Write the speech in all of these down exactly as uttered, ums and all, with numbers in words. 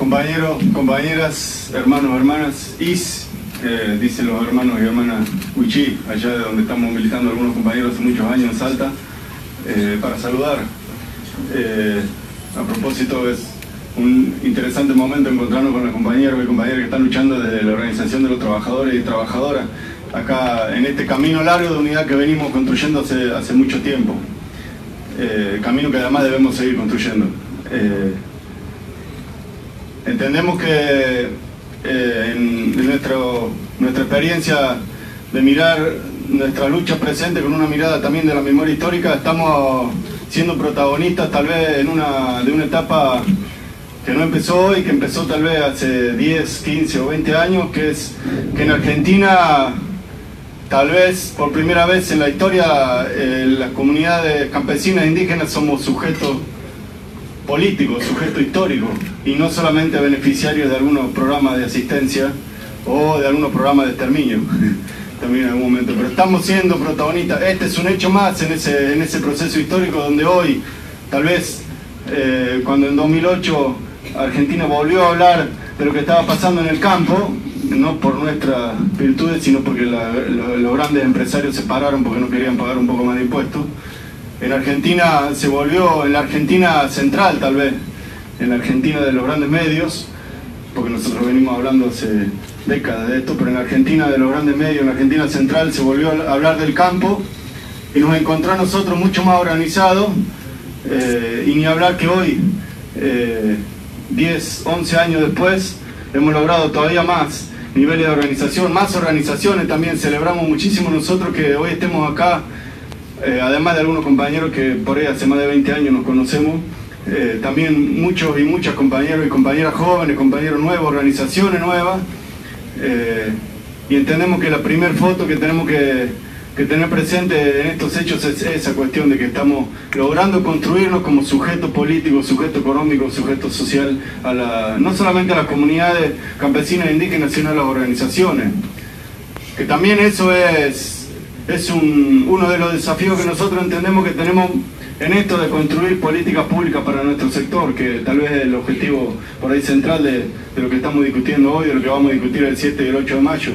compañeros, compañeras, hermanos, hermanas, is, eh, dicen los hermanos y hermanas Huichí, allá de donde estamos militando algunos compañeros hace muchos años en Salta, eh, para saludar. Eh, a propósito, es un interesante momento encontrarnos con los compañeros y compañeras que están luchando desde la Organización de los Trabajadores y Trabajadoras, acá en este camino largo de unidad que venimos construyendo hace, hace mucho tiempo. Eh, camino que además debemos seguir construyendo. Eh, entendemos que eh, en, en nuestro, nuestra experiencia de mirar nuestra lucha presente con una mirada también de la memoria histórica, estamos siendo protagonistas tal vez en una, de una etapa que no empezó hoy, que empezó tal vez hace diez, quince o veinte años, que es que en Argentina, tal vez por primera vez en la historia, eh, las comunidades campesinas e indígenas somos sujetos políticos, sujetos históricos, y no solamente beneficiarios de algunos programas de asistencia o de algunos programas de exterminio, también en algún momento. Pero estamos siendo protagonistas. Este es un hecho más en ese, en ese proceso histórico donde hoy, tal vez, eh, cuando en dos mil ocho Argentina volvió a hablar de lo que estaba pasando en el campo, no por nuestras virtudes, sino porque la, lo, los grandes empresarios se pararon porque no querían pagar un poco más de impuestos. En Argentina se volvió, en la Argentina central tal vez, en la Argentina de los grandes medios, porque nosotros venimos hablando hace décadas de esto, pero en la Argentina de los grandes medios, en la Argentina central se volvió a hablar del campo y nos encontró a nosotros mucho más organizados, eh, y ni hablar que hoy, eh, diez, once años después, hemos logrado todavía más niveles de organización, más organizaciones también. Celebramos muchísimo nosotros que hoy estemos acá, eh, además de algunos compañeros que por ahí hace más de veinte años nos conocemos, eh, también muchos y muchas compañeros y compañeras jóvenes, compañeros nuevos, organizaciones nuevas, eh, y entendemos que la primera foto que tenemos que, que tener presente en estos hechos es esa cuestión de que estamos logrando construirnos como sujeto político, sujeto económico, sujeto social, a la, no solamente a las comunidades campesinas e indígenas, sino a las organizaciones. Que también eso es, es un, uno de los desafíos que nosotros entendemos que tenemos en esto de construir políticas públicas para nuestro sector, que tal vez es el objetivo por ahí central de, de lo que estamos discutiendo hoy, de lo que vamos a discutir el siete y el ocho de mayo.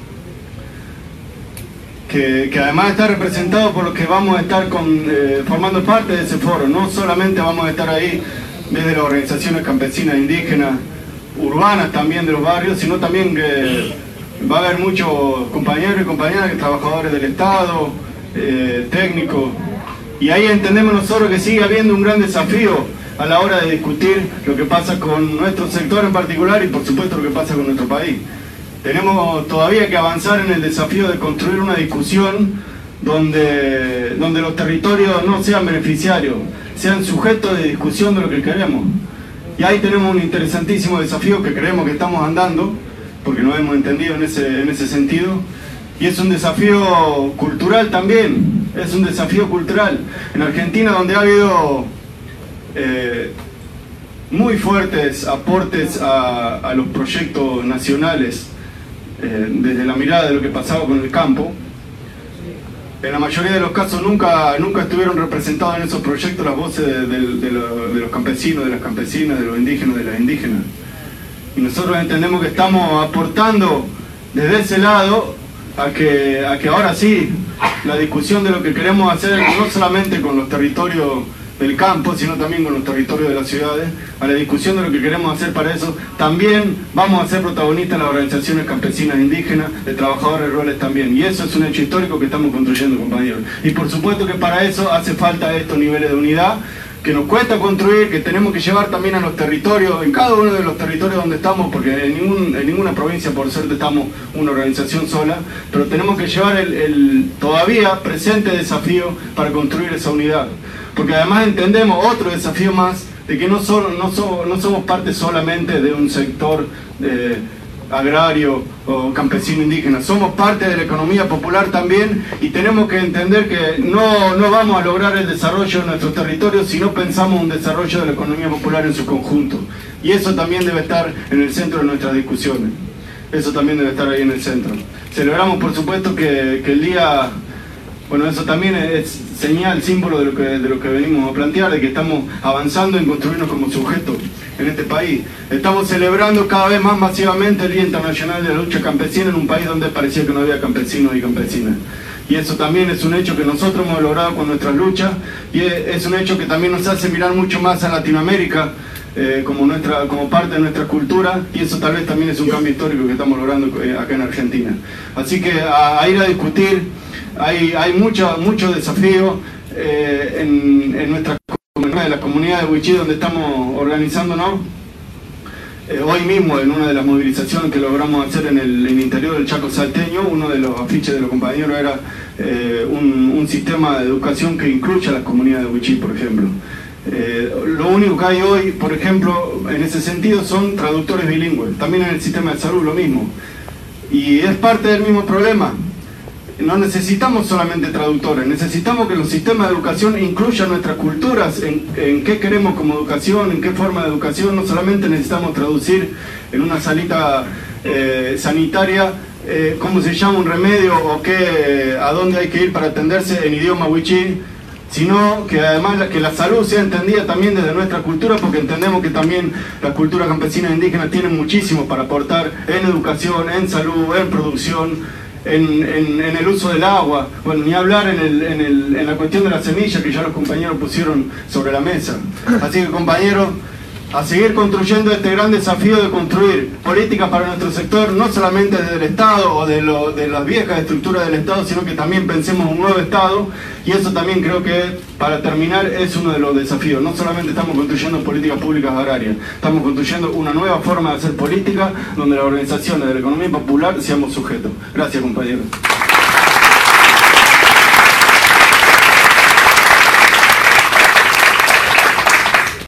Que, que además está representado por los que vamos a estar con, eh, formando parte de ese foro. No solamente vamos a estar ahí desde las organizaciones campesinas, indígenas, urbanas también de los barrios, sino también que va a haber muchos compañeros y compañeras, trabajadores del Estado, eh, técnicos, y ahí entendemos nosotros que sigue habiendo un gran desafío a la hora de discutir lo que pasa con nuestro sector en particular y por supuesto lo que pasa con nuestro país. Tenemos todavía que avanzar en el desafío de construir una discusión donde, donde los territorios no sean beneficiarios, sean sujetos de discusión de lo que queremos. Y ahí tenemos un interesantísimo desafío que creemos que estamos andando, porque no hemos entendido en ese, en ese sentido, y es un desafío cultural también, es un desafío cultural. En Argentina, donde ha habido eh, muy fuertes aportes a, a los proyectos nacionales, Eh, desde la mirada de lo que pasaba con el campo, en la mayoría de los casos nunca, nunca estuvieron representados en esos proyectos las voces de, de, de, lo, de los campesinos, de las campesinas, de los indígenas, de las indígenas. Y nosotros entendemos que estamos aportando desde ese lado a que, a que ahora sí, la discusión de lo que queremos hacer, no solamente con los territorios del campo, sino también con los territorios de las ciudades, a la discusión de lo que queremos hacer para eso, también vamos a ser protagonistas en las organizaciones campesinas e indígenas, de trabajadores rurales también, y eso es un hecho histórico que estamos construyendo, compañeros. Y por supuesto que para eso hace falta estos niveles de unidad, que nos cuesta construir, que tenemos que llevar también a los territorios, en cada uno de los territorios donde estamos, porque en, ningún, en ninguna provincia por suerte estamos una organización sola, pero tenemos que llevar el, el todavía presente desafío para construir esa unidad. Porque además entendemos otro desafío más, de que no, solo, no, so, no somos parte solamente de un sector eh, agrario o campesino indígena, somos parte de la economía popular también, y tenemos que entender que no, no vamos a lograr el desarrollo de nuestros territorios si no pensamos un desarrollo de la economía popular en su conjunto. Y eso también debe estar en el centro de nuestras discusiones, eso también debe estar ahí en el centro. Celebramos por supuesto que, que el día... Bueno, eso también es, señal, símbolo de lo que, de lo que venimos a plantear, de que estamos avanzando en construirnos como sujetos en este país. Estamos celebrando cada vez más masivamente el Día Internacional de la Lucha Campesina en un país donde parecía que no había campesinos y campesinas. Y eso también es un hecho que nosotros hemos logrado con nuestras luchas, y es un hecho que también nos hace mirar mucho más a Latinoamérica eh, como, nuestra, como parte de nuestra cultura, y eso tal vez también es un cambio histórico que estamos logrando eh, acá en Argentina. Así que a, a ir a discutir, hay, hay mucho, mucho desafío eh, en, en nuestra comunidad, en la comunidad de Wichí donde estamos organizándonos. Eh, hoy mismo, en una de las movilizaciones que logramos hacer en el, en el interior del Chaco salteño, uno de los afiches de los compañeros era eh, un, un sistema de educación que incluya a las comunidades de Wichí, por ejemplo. Eh, lo único que hay hoy, por ejemplo, en ese sentido, son traductores bilingües. También en el sistema de salud lo mismo. Y es parte del mismo problema. No necesitamos solamente traductores, necesitamos que los sistemas de educación incluyan nuestras culturas, en, en qué queremos como educación, en qué forma de educación. No solamente necesitamos traducir en una salita eh, sanitaria eh, cómo se llama un remedio o qué, a dónde hay que ir para atenderse en idioma wichí, sino que además la, que la salud sea entendida también desde nuestra cultura, porque entendemos que también las culturas campesinas e indígenas tienen muchísimo para aportar en educación, en salud, en producción, En, en, en el uso del agua, bueno, ni hablar en, el, en, el, en la cuestión de la semilla que ya los compañeros pusieron sobre la mesa. Así que, compañeros, a seguir construyendo este gran desafío de construir políticas para nuestro sector, no solamente desde el Estado o de, lo, de las viejas estructuras del Estado, sino que también pensemos un nuevo Estado, y eso también creo que, para terminar, es uno de los desafíos. No solamente estamos construyendo políticas públicas agrarias, estamos construyendo una nueva forma de hacer política donde las organizaciones de la economía popular seamos sujetos. Gracias, compañeros.